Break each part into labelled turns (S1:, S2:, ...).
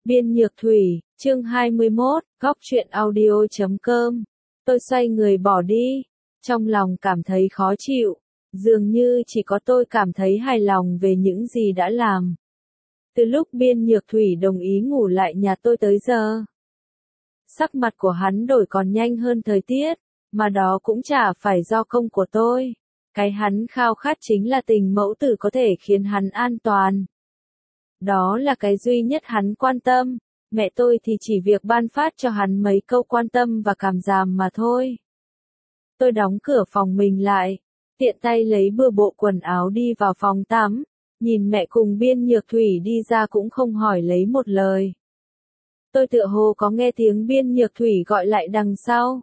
S1: Biên Nhược Thủy, chương 21, góc truyện audio.com. Tôi xoay người bỏ đi, trong lòng cảm thấy khó chịu, dường như chỉ có tôi cảm thấy hài lòng về những gì đã làm. Từ lúc Biên Nhược Thủy đồng ý ngủ lại nhà tôi tới giờ, sắc mặt của hắn đổi còn nhanh hơn thời tiết, mà đó cũng chả phải do công của tôi. Cái hắn khao khát chính là tình mẫu tử có thể khiến hắn an toàn. Đó là cái duy nhất hắn quan tâm, mẹ tôi thì chỉ việc ban phát cho hắn mấy câu quan tâm và cảm giảm mà thôi. Tôi đóng cửa phòng mình lại, tiện tay lấy bừa bộ quần áo đi vào phòng tắm, nhìn mẹ cùng Biên Nhược Thủy đi ra cũng không hỏi lấy một lời. Tôi tựa hồ có nghe tiếng Biên Nhược Thủy gọi lại đằng sau,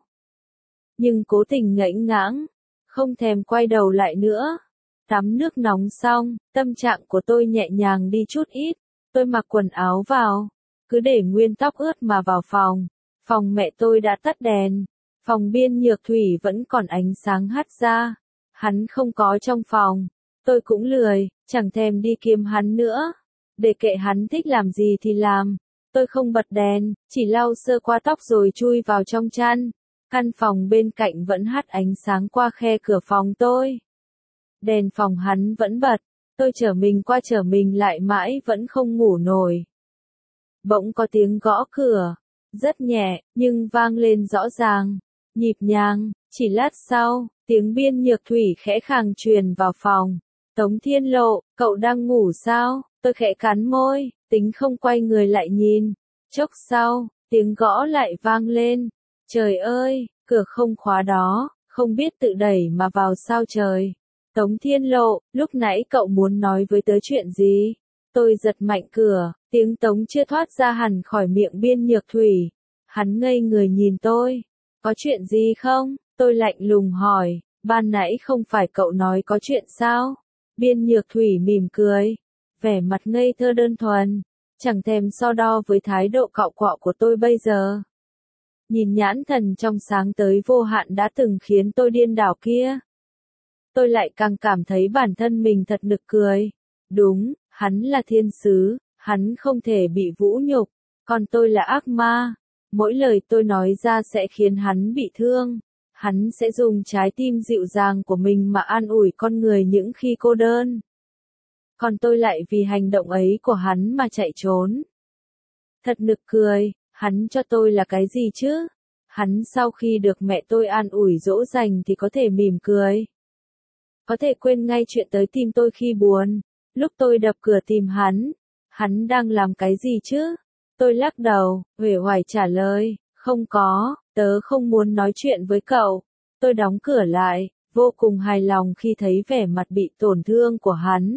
S1: nhưng cố tình ngẫnh ngãng, không thèm quay đầu lại nữa. Tắm nước nóng xong, tâm trạng của tôi nhẹ nhàng đi chút ít, tôi mặc quần áo vào, cứ để nguyên tóc ướt mà vào phòng. Phòng mẹ tôi đã tắt đèn, phòng Biên Nhược Thủy vẫn còn ánh sáng hắt ra, hắn không có trong phòng, tôi cũng lười, chẳng thèm đi kiếm hắn nữa, để kệ hắn thích làm gì thì làm. Tôi không bật đèn, chỉ lau sơ qua tóc rồi chui vào trong chăn. Căn phòng bên cạnh vẫn hắt ánh sáng qua khe cửa phòng tôi. Đèn phòng hắn vẫn bật, tôi trở mình qua trở mình lại mãi vẫn không ngủ nổi. Bỗng có tiếng gõ cửa, rất nhẹ, nhưng vang lên rõ ràng, nhịp nhàng. Chỉ lát sau, tiếng Biên Nhược Thủy khẽ khàng truyền vào phòng. Tống Thiên Lộ, cậu đang ngủ sao? Tôi khẽ cắn môi, tính không quay người lại nhìn. Chốc sau, tiếng gõ lại vang lên. Trời ơi, cửa không khóa đó, không biết tự đẩy mà vào sao trời. Tống Thiên Lộ, lúc nãy cậu muốn nói với tớ chuyện gì? Tôi giật mạnh cửa, tiếng Tống chưa thoát ra hẳn khỏi miệng Biên Nhược Thủy. Hắn ngây người nhìn tôi. Có chuyện gì không? Tôi lạnh lùng hỏi, ban nãy không phải cậu nói có chuyện sao? Biên Nhược Thủy mỉm cười, vẻ mặt ngây thơ đơn thuần, chẳng thèm so đo với thái độ cạo quọ của tôi bây giờ. Nhìn nhãn thần trong sáng tới vô hạn đã từng khiến tôi điên đảo kia. Tôi lại càng cảm thấy bản thân mình thật nực cười. Đúng, hắn là thiên sứ, hắn không thể bị vũ nhục, còn tôi là ác ma. Mỗi lời tôi nói ra sẽ khiến hắn bị thương. Hắn sẽ dùng trái tim dịu dàng của mình mà an ủi con người những khi cô đơn. Còn tôi lại vì hành động ấy của hắn mà chạy trốn. Thật nực cười, hắn cho tôi là cái gì chứ? Hắn sau khi được mẹ tôi an ủi dỗ dành thì có thể mỉm cười. Có thể quên ngay chuyện tới tìm tôi khi buồn. Lúc tôi đập cửa tìm hắn đang làm cái gì chứ? Tôi lắc đầu, uể oải trả lời, không có, tớ không muốn nói chuyện với cậu. Tôi đóng cửa lại, vô cùng hài lòng khi thấy vẻ mặt bị tổn thương của hắn.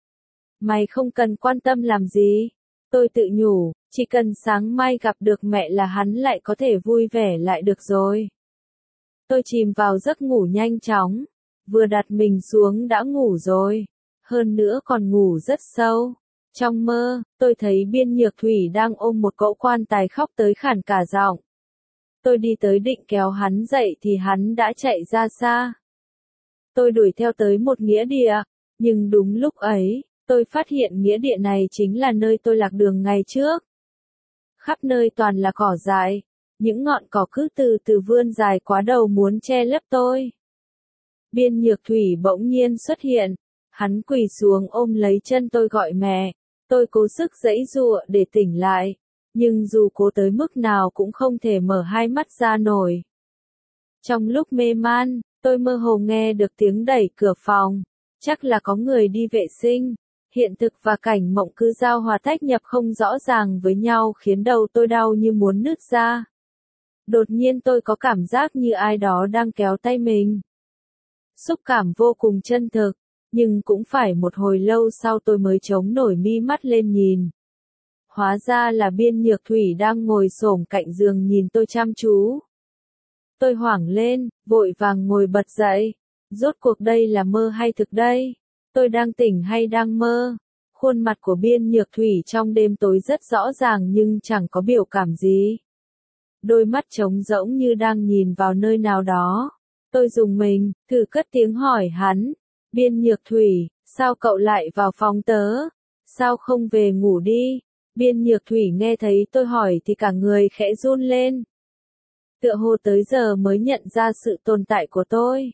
S1: Mày không cần quan tâm làm gì. Tôi tự nhủ, chỉ cần sáng mai gặp được mẹ là hắn lại có thể vui vẻ lại được rồi. Tôi chìm vào giấc ngủ nhanh chóng, vừa đặt mình xuống đã ngủ rồi, hơn nữa còn ngủ rất sâu. Trong mơ, tôi thấy Biên Nhược Thủy đang ôm một cỗ quan tài khóc tới khản cả giọng. Tôi đi tới định kéo hắn dậy thì hắn đã chạy ra xa. Tôi đuổi theo tới một nghĩa địa, nhưng đúng lúc ấy, tôi phát hiện nghĩa địa này chính là nơi tôi lạc đường ngày trước. Khắp nơi toàn là cỏ dại, những ngọn cỏ cứ từ từ vươn dài quá đầu muốn che lấp tôi. Biên Nhược Thủy bỗng nhiên xuất hiện, hắn quỳ xuống ôm lấy chân tôi gọi mẹ. Tôi cố sức giãy giụa để tỉnh lại, nhưng dù cố tới mức nào cũng không thể mở hai mắt ra nổi. Trong lúc mê man, tôi mơ hồ nghe được tiếng đẩy cửa phòng, chắc là có người đi vệ sinh. Hiện thực và cảnh mộng cứ giao hòa tách nhập không rõ ràng với nhau khiến đầu tôi đau như muốn nứt ra. Đột nhiên tôi có cảm giác như ai đó đang kéo tay mình. Xúc cảm vô cùng chân thực, nhưng cũng phải một hồi lâu sau tôi mới chống nổi mi mắt lên nhìn. Hóa ra là Biên Nhược Thủy đang ngồi xổm cạnh giường nhìn tôi chăm chú. Tôi hoảng lên, vội vàng ngồi bật dậy. Rốt cuộc đây là mơ hay thực đây? Tôi đang tỉnh hay đang mơ? Khuôn mặt của Biên Nhược Thủy trong đêm tối rất rõ ràng nhưng chẳng có biểu cảm gì. Đôi mắt trống rỗng như đang nhìn vào nơi nào đó. Tôi rùng mình, thử cất tiếng hỏi hắn. Biên Nhược Thủy, sao cậu lại vào phòng tớ? Sao không về ngủ đi? Biên Nhược Thủy nghe thấy tôi hỏi thì cả người khẽ run lên. Tựa hồ tới giờ mới nhận ra sự tồn tại của tôi.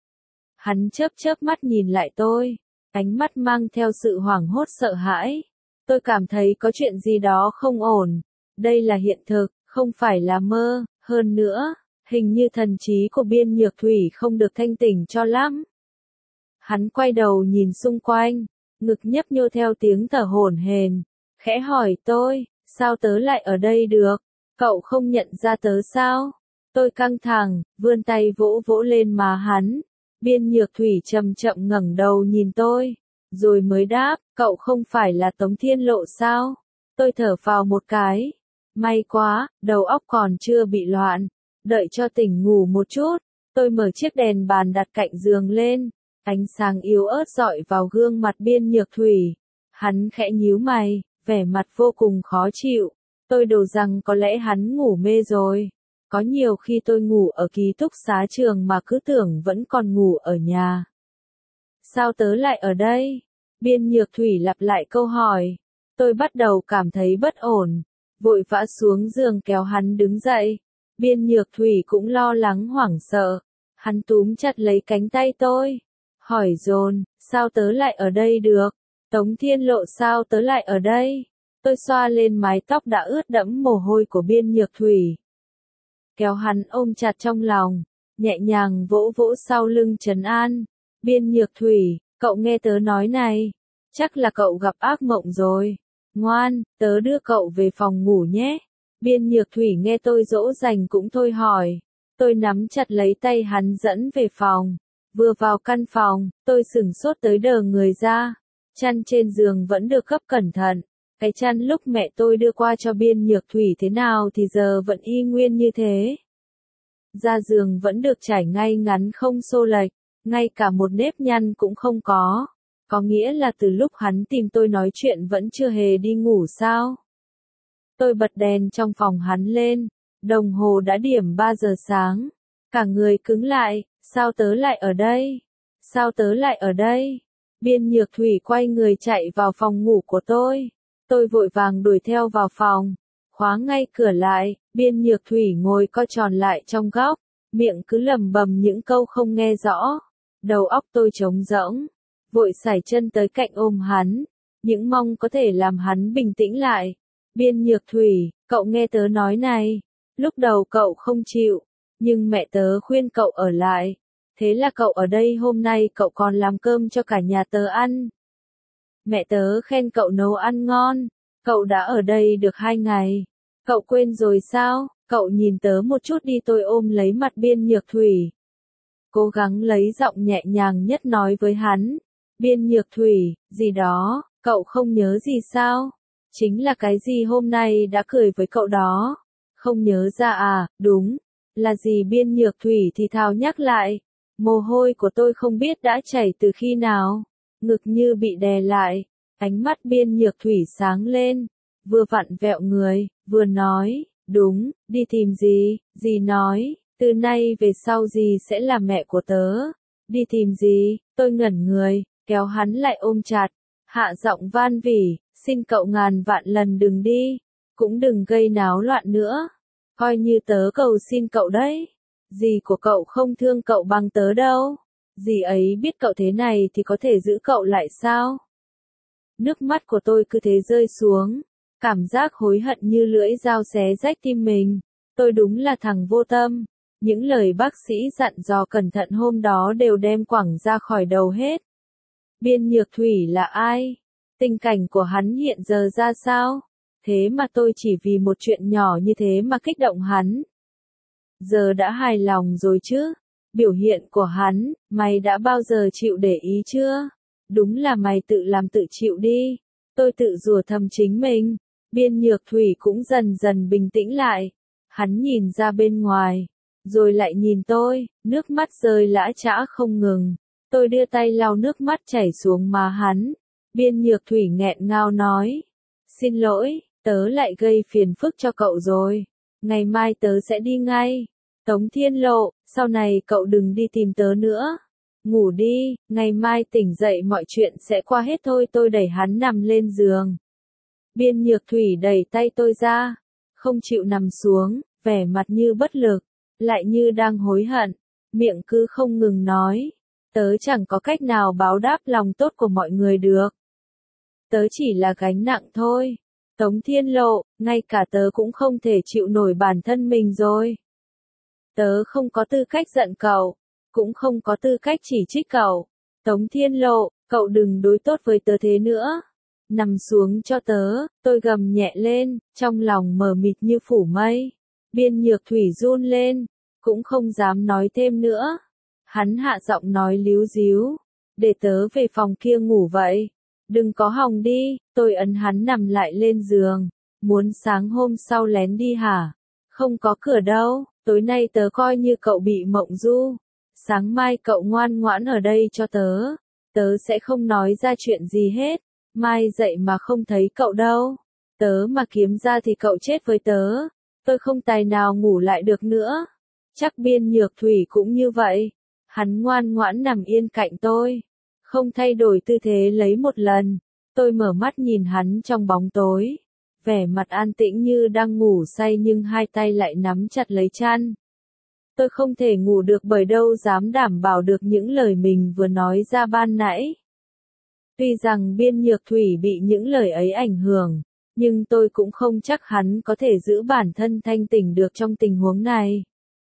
S1: Hắn chớp chớp mắt nhìn lại tôi, ánh mắt mang theo sự hoảng hốt sợ hãi. Tôi cảm thấy có chuyện gì đó không ổn. Đây là hiện thực, không phải là mơ. Hơn nữa, hình như thần trí của Biên Nhược Thủy không được thanh tỉnh cho lắm. Hắn quay đầu nhìn xung quanh, ngực nhấp nhô theo tiếng thở hổn hển, khẽ hỏi tôi, sao tớ lại ở đây được? Cậu không nhận ra tớ sao? Tôi căng thẳng, vươn tay vỗ vỗ lên má hắn. Biên Nhược Thủy chậm chậm ngẩng đầu nhìn tôi, rồi mới đáp, cậu không phải là Tống Thiên Lộ sao? Tôi thở phào một cái. May quá, đầu óc còn chưa bị loạn. Đợi cho tỉnh ngủ một chút, tôi mở chiếc đèn bàn đặt cạnh giường lên. Ánh sáng yếu ớt dọi vào gương mặt Biên Nhược Thủy. Hắn khẽ nhíu mày, vẻ mặt vô cùng khó chịu. Tôi đổ rằng có lẽ hắn ngủ mê rồi. Có nhiều khi tôi ngủ ở ký túc xá trường mà cứ tưởng vẫn còn ngủ ở nhà. Sao tớ lại ở đây? Biên Nhược Thủy lặp lại câu hỏi. Tôi bắt đầu cảm thấy bất ổn, vội vã xuống giường kéo hắn đứng dậy. Biên Nhược Thủy cũng lo lắng hoảng sợ. Hắn túm chặt lấy cánh tay tôi, hỏi dồn, sao tớ lại ở đây được? Tống Thiên Lộ sao tớ lại ở đây? Tôi xoa lên mái tóc đã ướt đẫm mồ hôi của Biên Nhược Thủy. Kéo hắn ôm chặt trong lòng, nhẹ nhàng vỗ vỗ sau lưng trấn an. Biên Nhược Thủy, cậu nghe tớ nói này, chắc là cậu gặp ác mộng rồi. Ngoan, tớ đưa cậu về phòng ngủ nhé. Biên Nhược Thủy nghe tôi dỗ dành cũng thôi hỏi. Tôi nắm chặt lấy tay hắn dẫn về phòng. Vừa vào căn phòng, tôi sửng sốt tới đờ người ra. Chăn trên giường vẫn được gấp cẩn thận. Cái chăn lúc mẹ tôi đưa qua cho Biên Nhược Thủy thế nào thì giờ vẫn y nguyên như thế. Da giường vẫn được trải ngay ngắn không xô lệch, ngay cả một nếp nhăn cũng không có. Có nghĩa là từ lúc hắn tìm tôi nói chuyện vẫn chưa hề đi ngủ sao? Tôi bật đèn trong phòng hắn lên, đồng hồ đã điểm 3 giờ sáng. Cả người cứng lại, sao tớ lại ở đây? Sao tớ lại ở đây? Biên Nhược Thủy quay người chạy vào phòng ngủ của tôi. Tôi vội vàng đuổi theo vào phòng, khóa ngay cửa lại. Biên Nhược Thủy ngồi co tròn lại trong góc, miệng cứ lẩm bẩm những câu không nghe rõ. Đầu óc tôi trống rỗng, vội sải chân tới cạnh ôm hắn, những mong có thể làm hắn bình tĩnh lại. Biên Nhược Thủy, cậu nghe tớ nói này, lúc đầu cậu không chịu, nhưng mẹ tớ khuyên cậu ở lại. Thế là cậu ở đây, hôm nay cậu còn làm cơm cho cả nhà tớ ăn. Mẹ tớ khen cậu nấu ăn ngon, cậu đã ở đây được 2 ngày. Cậu quên rồi sao? Cậu nhìn tớ một chút đi. Tôi ôm lấy mặt Biên Nhược Thủy, cố gắng lấy giọng nhẹ nhàng nhất nói với hắn. Biên Nhược Thủy, gì đó, cậu không nhớ gì sao? Chính là cái gì hôm nay đã cười với cậu đó. Không nhớ ra à? Đúng, là gì? Biên Nhược Thủy thì thào nhắc lại. Mồ hôi của tôi không biết đã chảy từ khi nào, ngực như bị đè lại. Ánh mắt Biên Nhược Thủy sáng lên, vừa vặn vẹo người, vừa nói, đúng, đi tìm gì? Dì nói, từ nay về sau dì sẽ là mẹ của tớ. Đi tìm gì? Tôi ngẩn người, kéo hắn lại ôm chặt, hạ giọng van vỉ, xin cậu ngàn vạn lần đừng đi, cũng đừng gây náo loạn nữa. Coi như tớ cầu xin cậu đấy. Dì của cậu không thương cậu bằng tớ đâu. Dì ấy biết cậu thế này thì có thể giữ cậu lại sao? Nước mắt của tôi cứ thế rơi xuống, cảm giác hối hận như lưỡi dao xé rách tim mình. Tôi đúng là thằng vô tâm. Những lời bác sĩ dặn dò cẩn thận hôm đó đều đem quẳng ra khỏi đầu hết. Biên Nhược Thủy là ai? Tình cảnh của hắn hiện giờ ra sao? Thế mà tôi chỉ vì một chuyện nhỏ như thế mà kích động hắn. Giờ đã hài lòng rồi chứ? Biểu hiện của hắn, mày đã bao giờ chịu để ý chưa? Đúng là mày tự làm tự chịu đi. Tôi tự rủa thầm chính mình. Biên Nhược Thủy cũng dần dần bình tĩnh lại. Hắn nhìn ra bên ngoài, rồi lại nhìn tôi, nước mắt rơi lã chã không ngừng. Tôi đưa tay lau nước mắt chảy xuống má hắn. Biên Nhược Thủy nghẹn ngào nói, xin lỗi, tớ lại gây phiền phức cho cậu rồi. Ngày mai tớ sẽ đi ngay. Tống Thiên Lộ, sau này cậu đừng đi tìm tớ nữa. Ngủ đi, ngày mai tỉnh dậy mọi chuyện sẽ qua hết thôi. Tôi đẩy hắn nằm lên giường. Biên Nhược Thủy đẩy tay tôi ra, không chịu nằm xuống, vẻ mặt như bất lực, lại như đang hối hận, miệng cứ không ngừng nói, tớ chẳng có cách nào báo đáp lòng tốt của mọi người được. Tớ chỉ là gánh nặng thôi. Tống Thiên Lộ, ngay cả tớ cũng không thể chịu nổi bản thân mình rồi. Tớ không có tư cách giận cậu, cũng không có tư cách chỉ trích cậu. Tống Thiên Lộ, cậu đừng đối tốt với tớ thế nữa. Nằm xuống cho tớ, tôi gầm nhẹ lên, trong lòng mờ mịt như phủ mây. Biên Nhược Thủy run lên, cũng không dám nói thêm nữa. Hắn hạ giọng nói líu díu, để tớ về phòng kia ngủ vậy. Đừng có hòng đi, tôi ấn hắn nằm lại lên giường. Muốn sáng hôm sau lén đi hả? Không có cửa đâu, tối nay tớ coi như cậu bị mộng du. Sáng mai cậu ngoan ngoãn ở đây cho tớ. Tớ sẽ không nói ra chuyện gì hết. Mai dậy mà không thấy cậu đâu. Tớ mà kiếm ra thì cậu chết với tớ. Tôi không tài nào ngủ lại được nữa. Chắc Biên Nhược Thủy cũng như vậy. Hắn ngoan ngoãn nằm yên cạnh tôi. Không thay đổi tư thế lấy một lần. Tôi mở mắt nhìn hắn trong bóng tối. Vẻ mặt an tĩnh như đang ngủ say nhưng hai tay lại nắm chặt lấy chăn. Tôi không thể ngủ được bởi đâu dám đảm bảo được những lời mình vừa nói ra ban nãy. Tuy rằng Biên Nhược Thủy bị những lời ấy ảnh hưởng, nhưng tôi cũng không chắc hắn có thể giữ bản thân thanh tỉnh được trong tình huống này.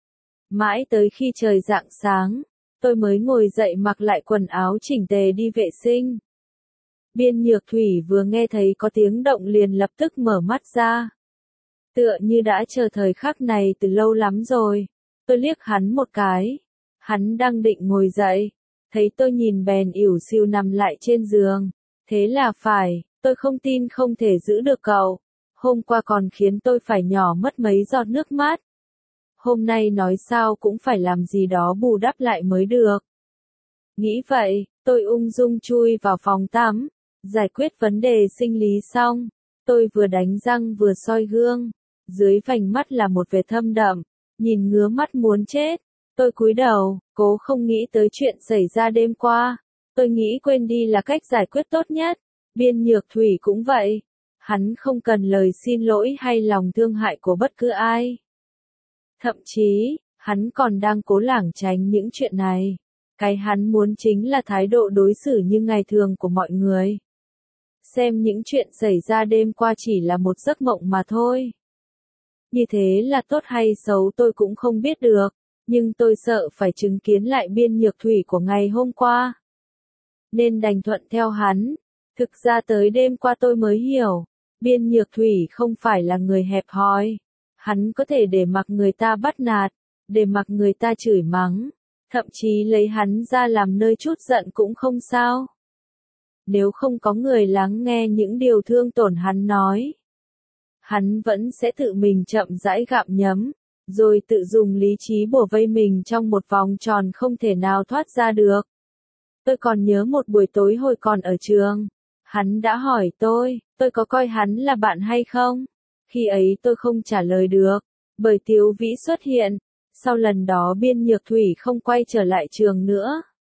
S1: Mãi tới khi trời rạng sáng, tôi mới ngồi dậy mặc lại quần áo chỉnh tề đi vệ sinh. Biên Nhược Thủy vừa nghe thấy có tiếng động liền lập tức mở mắt ra. Tựa như đã chờ thời khắc này từ lâu lắm rồi. Tôi liếc hắn một cái. Hắn đang định ngồi dậy. Thấy tôi nhìn bèn ỉu xìu nằm lại trên giường. Thế là phải, tôi không tin không thể giữ được cậu. Hôm qua còn khiến tôi phải nhỏ mất mấy giọt nước mắt. Hôm nay nói sao cũng phải làm gì đó bù đắp lại mới được. Nghĩ vậy, tôi ung dung chui vào phòng tắm. Giải quyết vấn đề sinh lý xong. Tôi vừa đánh răng vừa soi gương. Dưới vành mắt là một vệt thâm đậm. Nhìn ngứa mắt muốn chết. Tôi cúi đầu, cố không nghĩ tới chuyện xảy ra đêm qua. Tôi nghĩ quên đi là cách giải quyết tốt nhất. Biên Nhược Thủy cũng vậy. Hắn không cần lời xin lỗi hay lòng thương hại của bất cứ ai. Thậm chí, hắn còn đang cố lảng tránh những chuyện này. Cái hắn muốn chính là thái độ đối xử như ngày thường của mọi người. Xem những chuyện xảy ra đêm qua chỉ là một giấc mộng mà thôi. Như thế là tốt hay xấu tôi cũng không biết được, nhưng tôi sợ phải chứng kiến lại Biên Nhược Thủy của ngày hôm qua. Nên đành thuận theo hắn. Thực ra tới đêm qua tôi mới hiểu, Biên Nhược Thủy không phải là người hẹp hòi. Hắn có thể để mặc người ta bắt nạt, để mặc người ta chửi mắng, thậm chí lấy hắn ra làm nơi trút giận cũng không sao. Nếu không có người lắng nghe những điều thương tổn hắn nói, hắn vẫn sẽ tự mình chậm rãi gặm nhấm, rồi tự dùng lý trí bủa vây mình trong một vòng tròn không thể nào thoát ra được. Tôi còn nhớ một buổi tối hồi còn ở trường, hắn đã hỏi tôi có coi hắn là bạn hay không? Khi ấy tôi không trả lời được, bởi Tiếu Vĩ xuất hiện. Sau lần đó Biên Nhược Thủy không quay trở lại trường nữa.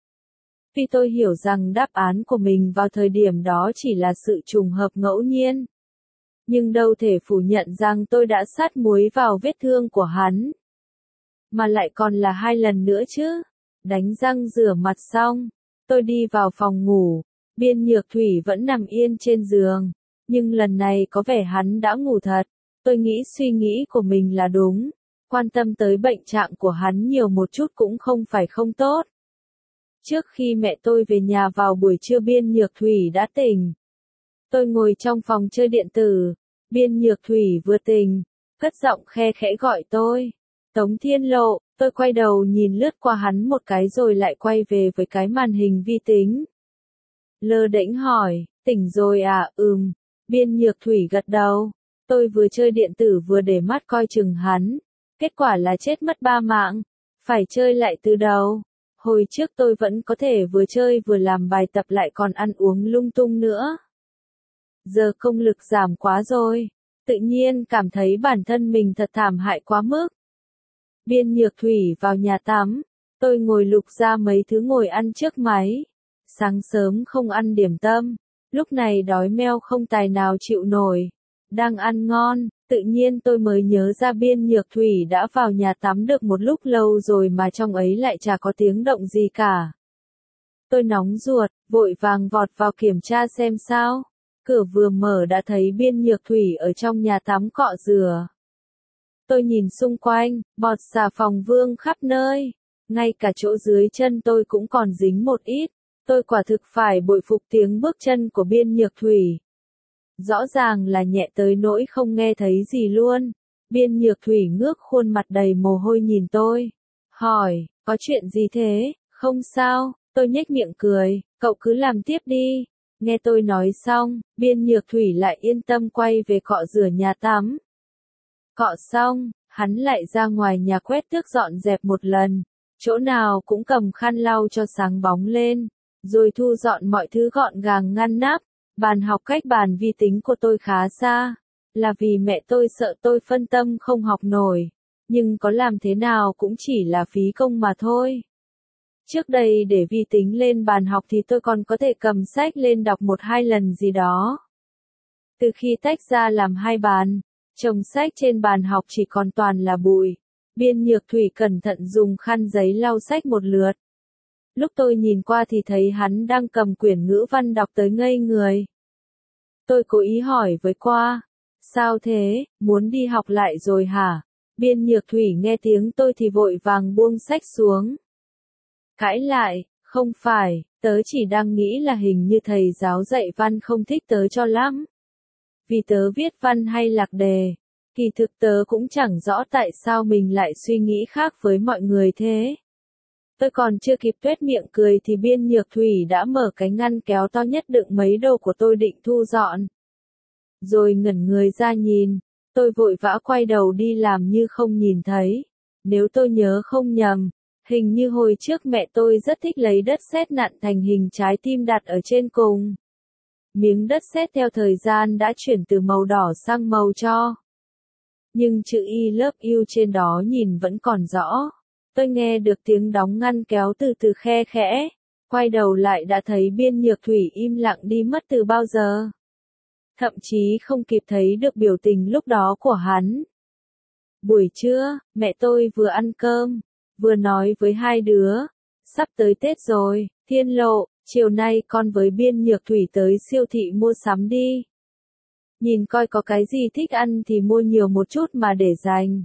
S1: Vì tôi hiểu rằng đáp án của mình vào thời điểm đó chỉ là sự trùng hợp ngẫu nhiên. Nhưng đâu thể phủ nhận rằng tôi đã sát muối vào vết thương của hắn. Mà lại còn là 2 lần nữa chứ. Đánh răng rửa mặt xong, tôi đi vào phòng ngủ. Biên Nhược Thủy vẫn nằm yên trên giường. Nhưng lần này có vẻ hắn đã ngủ thật. Tôi nghĩ suy nghĩ của mình là đúng. Quan tâm tới bệnh trạng của hắn nhiều một chút cũng không phải không tốt. Trước khi mẹ tôi về nhà vào buổi trưa Biên Nhược Thủy đã tỉnh. Tôi ngồi trong phòng chơi điện tử. Biên Nhược Thủy vừa tỉnh, cất giọng khe khẽ gọi tôi. Tống Thiên Lộ, tôi quay đầu nhìn lướt qua hắn một cái rồi lại quay về với cái màn hình vi tính. Lơ đễnh hỏi, tỉnh rồi à? Biên Nhược Thủy gật đầu. Tôi vừa chơi điện tử vừa để mắt coi chừng hắn. Kết quả là chết mất 3 mạng. Phải chơi lại từ đầu. Hồi trước tôi vẫn có thể vừa chơi vừa làm bài tập lại còn ăn uống lung tung nữa. Giờ công lực giảm quá rồi. Tự nhiên cảm thấy bản thân mình thật thảm hại quá mức. Biên Nhược Thủy vào nhà tắm. Tôi ngồi lục ra mấy thứ ngồi ăn trước máy. Sáng sớm không ăn điểm tâm. Lúc này đói meo không tài nào chịu nổi. Đang ăn ngon, tự nhiên tôi mới nhớ ra Biên Nhược Thủy đã vào nhà tắm được một lúc lâu rồi mà trong ấy lại chả có tiếng động gì cả. Tôi nóng ruột, vội vàng vọt vào kiểm tra xem sao. Cửa vừa mở đã thấy Biên Nhược Thủy ở trong nhà tắm cọ rửa. Tôi nhìn xung quanh, bọt xà phòng vương khắp nơi. Ngay cả chỗ dưới chân tôi cũng còn dính một ít. Tôi quả thực phải bội phục tiếng bước chân của Biên Nhược Thủy. Rõ ràng là nhẹ tới nỗi không nghe thấy gì luôn. Biên Nhược Thủy ngước khuôn mặt đầy mồ hôi nhìn tôi. Hỏi, có chuyện gì thế? Không sao, tôi nhếch miệng cười, cậu cứ làm tiếp đi. Nghe tôi nói xong, Biên Nhược Thủy lại yên tâm quay về cọ rửa nhà tắm. Cọ xong, hắn lại ra ngoài nhà quét tước dọn dẹp một lần. Chỗ nào cũng cầm khăn lau cho sáng bóng lên. Rồi thu dọn mọi thứ gọn gàng ngăn nắp. Bàn học cách bàn vi tính của tôi khá xa. Là vì mẹ tôi sợ tôi phân tâm không học nổi. Nhưng có làm thế nào cũng chỉ là phí công mà thôi. Trước đây để vi tính lên bàn học thì tôi còn có thể cầm sách lên đọc 1-2 lần gì đó. Từ khi tách ra làm hai bàn, chồng sách trên bàn học chỉ còn toàn là bụi. Biên Nhược Thủy cẩn thận dùng khăn giấy lau sách một lượt. Lúc tôi nhìn qua thì thấy hắn đang cầm quyển ngữ văn đọc tới ngây người. Tôi cố ý hỏi với qua. Sao thế, muốn đi học lại rồi hả? Biên Nhược Thủy nghe tiếng tôi thì vội vàng buông sách xuống. Cãi lại, không phải, tớ chỉ đang nghĩ là hình như thầy giáo dạy văn không thích tớ cho lắm. Vì tớ viết văn hay lạc đề. Kỳ thực tớ cũng chẳng rõ tại sao mình lại suy nghĩ khác với mọi người thế. Tôi còn chưa kịp tuét miệng cười thì Biên Nhược Thủy đã mở cái ngăn kéo to nhất đựng mấy đồ của tôi định thu dọn. Rồi ngẩn người ra nhìn, tôi vội vã quay đầu đi làm như không nhìn thấy. Nếu tôi nhớ không nhầm, hình như hồi trước mẹ tôi rất thích lấy đất sét nặn thành hình trái tim đặt ở trên cùng. Miếng đất sét theo thời gian đã chuyển từ màu đỏ sang màu tro. Nhưng chữ I love you trên đó nhìn vẫn còn rõ. Tôi nghe được tiếng đóng ngăn kéo từ từ khe khẽ. Quay đầu lại đã thấy Biên Nhược Thủy im lặng đi mất từ bao giờ. Thậm chí không kịp thấy được biểu tình lúc đó của hắn. Buổi trưa, mẹ tôi vừa ăn cơm, vừa nói với hai đứa. Sắp tới Tết rồi, Thiên Lộ, chiều nay con với Biên Nhược Thủy tới siêu thị mua sắm đi. Nhìn coi có cái gì thích ăn thì mua nhiều một chút mà để dành.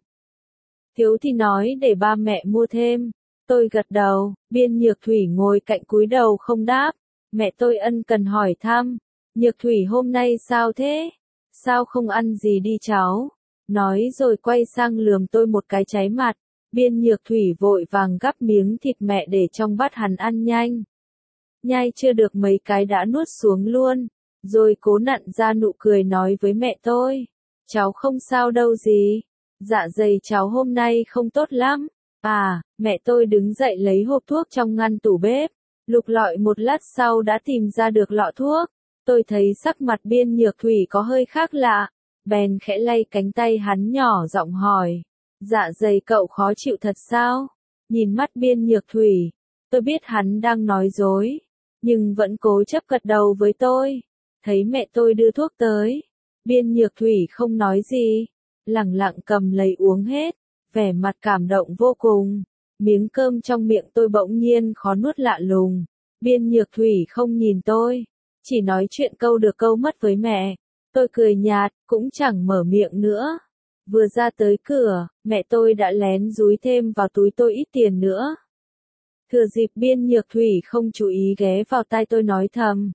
S1: Thiếu thì nói để ba mẹ mua thêm. Tôi gật đầu, Biên Nhược Thủy ngồi cạnh cúi đầu không đáp. Mẹ tôi ân cần hỏi thăm. Nhược Thủy hôm nay sao thế? Sao không ăn gì đi cháu? Nói rồi quay sang lườm tôi một cái cháy mặt. Biên Nhược Thủy vội vàng gắp miếng thịt mẹ để trong bát hắn ăn nhanh. Nhai chưa được mấy cái đã nuốt xuống luôn. Rồi cố nặn ra nụ cười nói với mẹ tôi. Cháu không sao đâu gì. Dạ dày cháu hôm nay không tốt lắm. À, mẹ tôi đứng dậy lấy hộp thuốc trong ngăn tủ bếp. Lục lọi một lát sau đã tìm ra được lọ thuốc. Tôi thấy sắc mặt Biên Nhược Thủy có hơi khác lạ. Bèn khẽ lay cánh tay hắn nhỏ giọng hỏi. Dạ dày cậu khó chịu thật sao? Nhìn mắt Biên Nhược Thủy. Tôi biết hắn đang nói dối. Nhưng vẫn cố chấp gật đầu với tôi. Thấy mẹ tôi đưa thuốc tới. Biên Nhược Thủy không nói gì. Lẳng lặng cầm lấy uống hết. Vẻ mặt cảm động vô cùng. Miếng cơm trong miệng tôi bỗng nhiên khó nuốt lạ lùng. Biên Nhược Thủy không nhìn tôi. Chỉ nói chuyện câu được câu mất với mẹ. Tôi cười nhạt, cũng chẳng mở miệng nữa. Vừa ra tới cửa, mẹ tôi đã lén dúi thêm vào túi tôi ít tiền nữa. Thừa dịp Biên Nhược Thủy không chú ý ghé vào tai tôi nói thầm.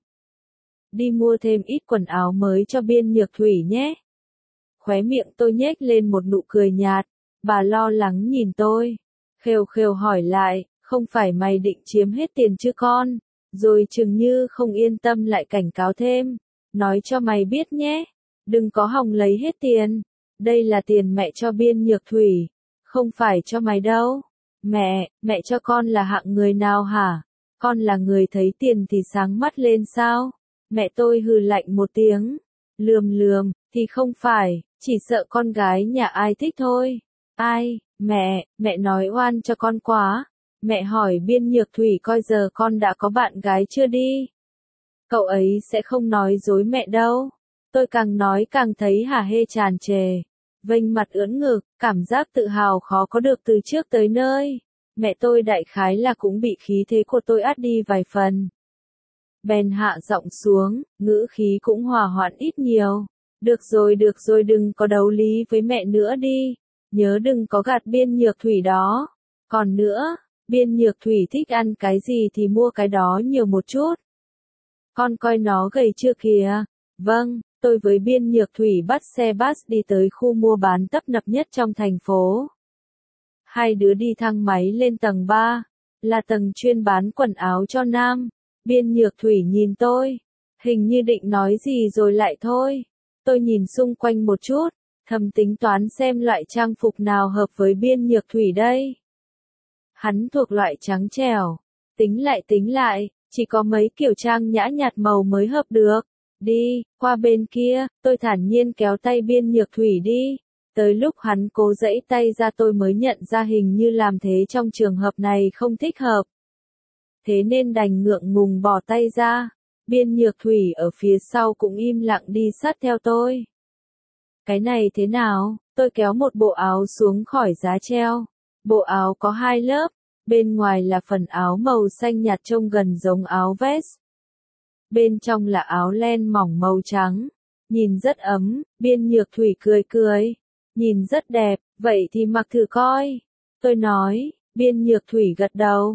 S1: Đi mua thêm ít quần áo mới cho Biên Nhược Thủy nhé. Khóe miệng tôi nhếch lên một nụ cười nhạt. Bà lo lắng nhìn tôi. Khều khều hỏi lại, không phải mày định chiếm hết tiền chứ con? Rồi chừng như không yên tâm lại cảnh cáo thêm. Nói cho mày biết nhé. Đừng có hòng lấy hết tiền. Đây là tiền mẹ cho Biên Nhược Thủy. Không phải cho mày đâu. Mẹ cho con là hạng người nào hả? Con là người thấy tiền thì sáng mắt lên sao? Mẹ tôi hừ lạnh một tiếng. Lườm, thì không phải, chỉ sợ con gái nhà ai thích thôi. Ai, mẹ nói oan cho con quá. Mẹ hỏi Biên Nhược Thủy coi giờ con đã có bạn gái chưa đi. Cậu ấy sẽ không nói dối mẹ đâu. Tôi càng nói càng thấy hả hê tràn trề. Vênh mặt ưỡn ngực, cảm giác tự hào khó có được từ trước tới nơi. Mẹ tôi đại khái là cũng bị khí thế của tôi át đi vài phần. Bèn hạ giọng xuống, ngữ khí cũng hòa hoãn ít nhiều. Được rồi đừng có đấu lý với mẹ nữa đi. Nhớ đừng có gạt Biên Nhược Thủy đó. Còn nữa, Biên Nhược Thủy thích ăn cái gì thì mua cái đó nhiều một chút. Con coi nó gầy chưa kìa. Vâng, tôi với Biên Nhược Thủy bắt xe bus đi tới khu mua bán tấp nập nhất trong thành phố. Hai đứa đi thang máy lên tầng 3, là tầng chuyên bán quần áo cho nam. Biên Nhược Thủy nhìn tôi, hình như định nói gì rồi lại thôi. Tôi nhìn xung quanh một chút, thầm tính toán xem loại trang phục nào hợp với Biên Nhược Thủy đây. Hắn thuộc loại trắng trẻo, tính lại, chỉ có mấy kiểu trang nhã nhạt màu mới hợp được. Đi, qua bên kia, tôi thản nhiên kéo tay Biên Nhược Thủy đi. Tới lúc hắn cố giãy tay ra tôi mới nhận ra hình như làm thế trong trường hợp này không thích hợp. Thế nên đành ngượng ngùng bỏ tay ra. Biên Nhược Thủy ở phía sau cũng im lặng đi sát theo tôi. Cái này thế nào? Tôi kéo một bộ áo xuống khỏi giá treo. Bộ áo có 2 lớp, bên ngoài là phần áo màu xanh nhạt trông gần giống áo vest. Bên trong là áo len mỏng màu trắng, nhìn rất ấm. Biên Nhược Thủy cười, nhìn rất đẹp, vậy thì mặc thử coi. Tôi nói. Biên Nhược Thủy gật đầu.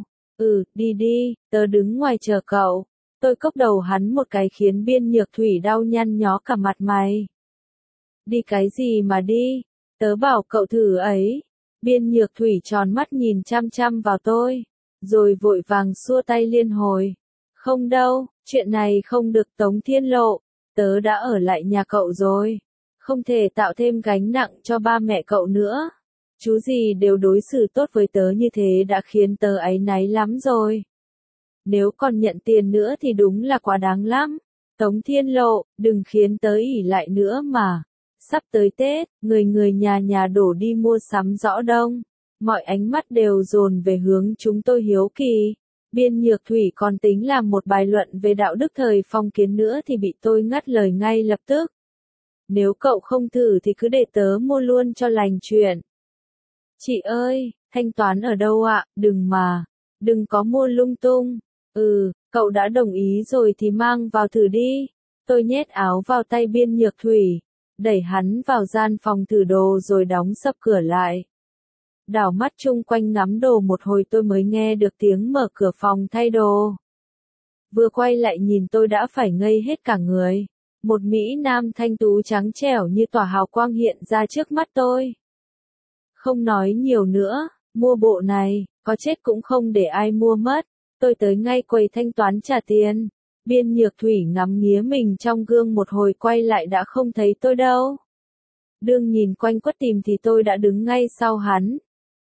S1: Đi, tớ đứng ngoài chờ cậu. Tôi cốc đầu hắn một cái khiến Biên Nhược Thủy đau nhăn nhó cả mặt mày. Đi cái gì mà đi, tớ bảo cậu thử ấy. Biên Nhược Thủy tròn mắt nhìn chăm chăm vào tôi, rồi vội vàng xua tay liên hồi. Không đâu, chuyện này không được Tống Thiên Lộ, tớ đã ở lại nhà cậu rồi. Không thể tạo thêm gánh nặng cho ba mẹ cậu nữa. Chú gì đều đối xử tốt với tớ như thế đã khiến tớ áy náy lắm rồi. Nếu còn nhận tiền nữa thì đúng là quá đáng lắm. Tống Thiên Lộ, đừng khiến tớ ỉ lại nữa mà. Sắp tới Tết, người nhà đổ đi mua sắm rõ đông. Mọi ánh mắt đều dồn về hướng chúng tôi hiếu kỳ. Biên Nhược Thủy còn tính làm một bài luận về đạo đức thời phong kiến nữa thì bị tôi ngắt lời ngay lập tức. Nếu cậu không thử thì cứ để tớ mua luôn cho lành chuyện. Chị ơi, thanh toán ở đâu ạ? Đừng có mua lung tung. Cậu đã đồng ý rồi thì mang vào thử đi. Tôi nhét áo vào tay Biên Nhược Thủy, đẩy hắn vào gian phòng thử đồ rồi đóng sập cửa lại. Đảo mắt chung quanh ngắm đồ một hồi tôi mới nghe được tiếng mở cửa phòng thay đồ. Vừa quay lại nhìn tôi đã phải ngây hết cả người. Một Mỹ Nam thanh tú trắng trẻo như tỏa hào quang hiện ra trước mắt tôi. Không nói nhiều nữa, mua bộ này, có chết cũng không để ai mua mất. Tôi tới ngay quầy thanh toán trả tiền. Biên Nhược Thủy ngắm nghía mình trong gương một hồi quay lại đã không thấy tôi đâu. Đương nhìn quanh quất tìm thì tôi đã đứng ngay sau hắn.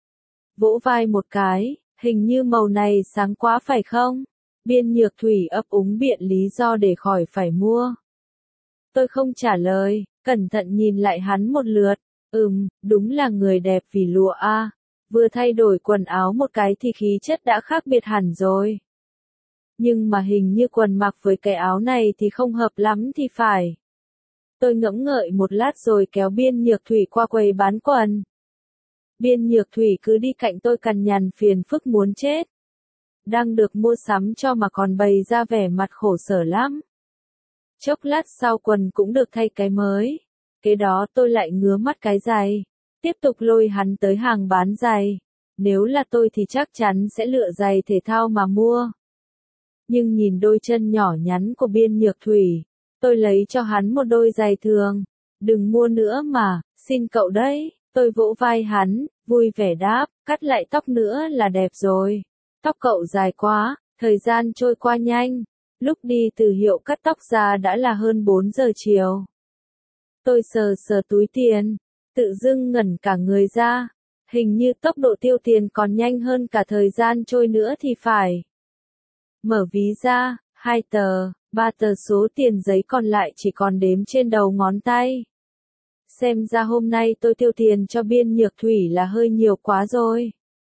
S1: Vỗ vai một cái, hình như màu này sáng quá phải không? Biên Nhược Thủy ấp úng biện lý do để khỏi phải mua. Tôi không trả lời, cẩn thận nhìn lại hắn một lượt. Đúng là người đẹp vì lụa a. Vừa thay đổi quần áo một cái thì khí chất đã khác biệt hẳn rồi. Nhưng mà hình như quần mặc với cái áo này thì không hợp lắm thì phải. Tôi ngẫm ngợi một lát rồi kéo Biên Nhược Thủy qua quầy bán quần. Biên Nhược Thủy cứ đi cạnh tôi cằn nhằn phiền phức muốn chết. Đang được mua sắm cho mà còn bày ra vẻ mặt khổ sở lắm. Chốc lát sau quần cũng được thay cái mới. Kế đó tôi lại ngứa mắt cái giày. Tiếp tục lôi hắn tới hàng bán giày. Nếu là tôi thì chắc chắn sẽ lựa giày thể thao mà mua. Nhưng nhìn đôi chân nhỏ nhắn của Biên Nhược Thủy, tôi lấy cho hắn một đôi giày thường. Đừng mua nữa mà, xin cậu đấy. Tôi vỗ vai hắn, vui vẻ đáp, cắt lại tóc nữa là đẹp rồi. Tóc cậu dài quá, thời gian trôi qua nhanh. Lúc đi từ hiệu cắt tóc ra đã là hơn 4 giờ chiều. Tôi sờ túi tiền, tự dưng ngẩn cả người ra. Hình như tốc độ tiêu tiền còn nhanh hơn cả thời gian trôi nữa thì phải. Mở ví ra, 2 tờ, 3 tờ số tiền giấy còn lại chỉ còn đếm trên đầu ngón tay. Xem ra hôm nay tôi tiêu tiền cho Biên Nhược Thủy là hơi nhiều quá rồi.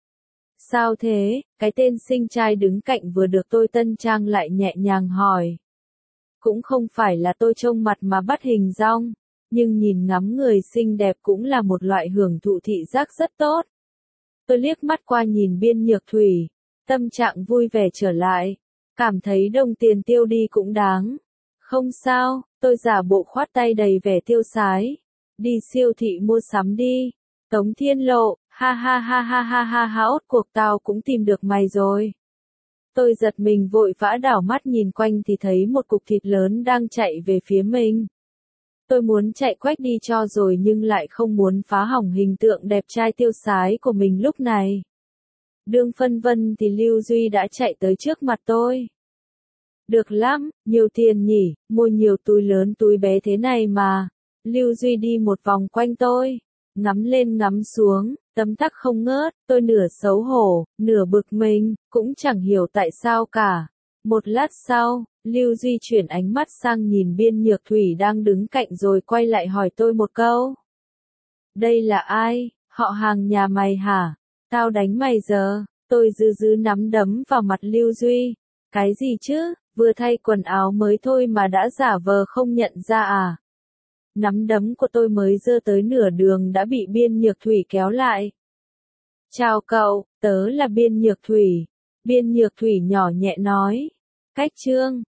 S1: Sao thế? Cái tên xinh trai đứng cạnh vừa được tôi tân trang lại nhẹ nhàng hỏi. Cũng không phải là tôi trông mặt mà bắt hình dong, nhưng nhìn ngắm người xinh đẹp cũng là một loại hưởng thụ thị giác rất tốt. Tôi liếc mắt qua nhìn Biên Nhược Thủy, tâm trạng vui vẻ trở lại, cảm thấy đồng tiền tiêu đi cũng đáng. Không sao, tôi giả bộ khoát tay đầy vẻ tiêu sái. Đi siêu thị mua sắm đi. Tống Thiên Lộ, ha ha ha ha ha ha ha, ốt cuộc tao cũng tìm được mày rồi. Tôi giật mình vội vã đảo mắt nhìn quanh thì thấy một cục thịt lớn đang chạy về phía mình. Tôi muốn chạy quách đi cho rồi nhưng lại không muốn phá hỏng hình tượng đẹp trai tiêu sái của mình lúc này. Đương phân vân thì Lưu Duy đã chạy tới trước mặt tôi. Được lắm, nhiều tiền nhỉ, mua nhiều túi lớn túi bé thế này mà. Lưu Duy đi một vòng quanh tôi, ngắm lên ngắm xuống, tấm tắc không ngớt, tôi nửa xấu hổ, nửa bực mình, cũng chẳng hiểu tại sao cả. Một lát sau, Lưu Duy chuyển ánh mắt sang nhìn Biên Nhược Thủy đang đứng cạnh rồi quay lại hỏi tôi một câu. Đây là ai, họ hàng nhà mày hả? Tao đánh mày giờ, tôi dư nắm đấm vào mặt Lưu Duy. Cái gì chứ, vừa thay quần áo mới thôi mà đã giả vờ không nhận ra à? Nắm đấm của tôi mới giơ tới nửa đường đã bị Biên Nhược Thủy kéo lại. Chào cậu, tớ là Biên Nhược Thủy. Biên Nhược Thủy nhỏ nhẹ nói. Cách Trương,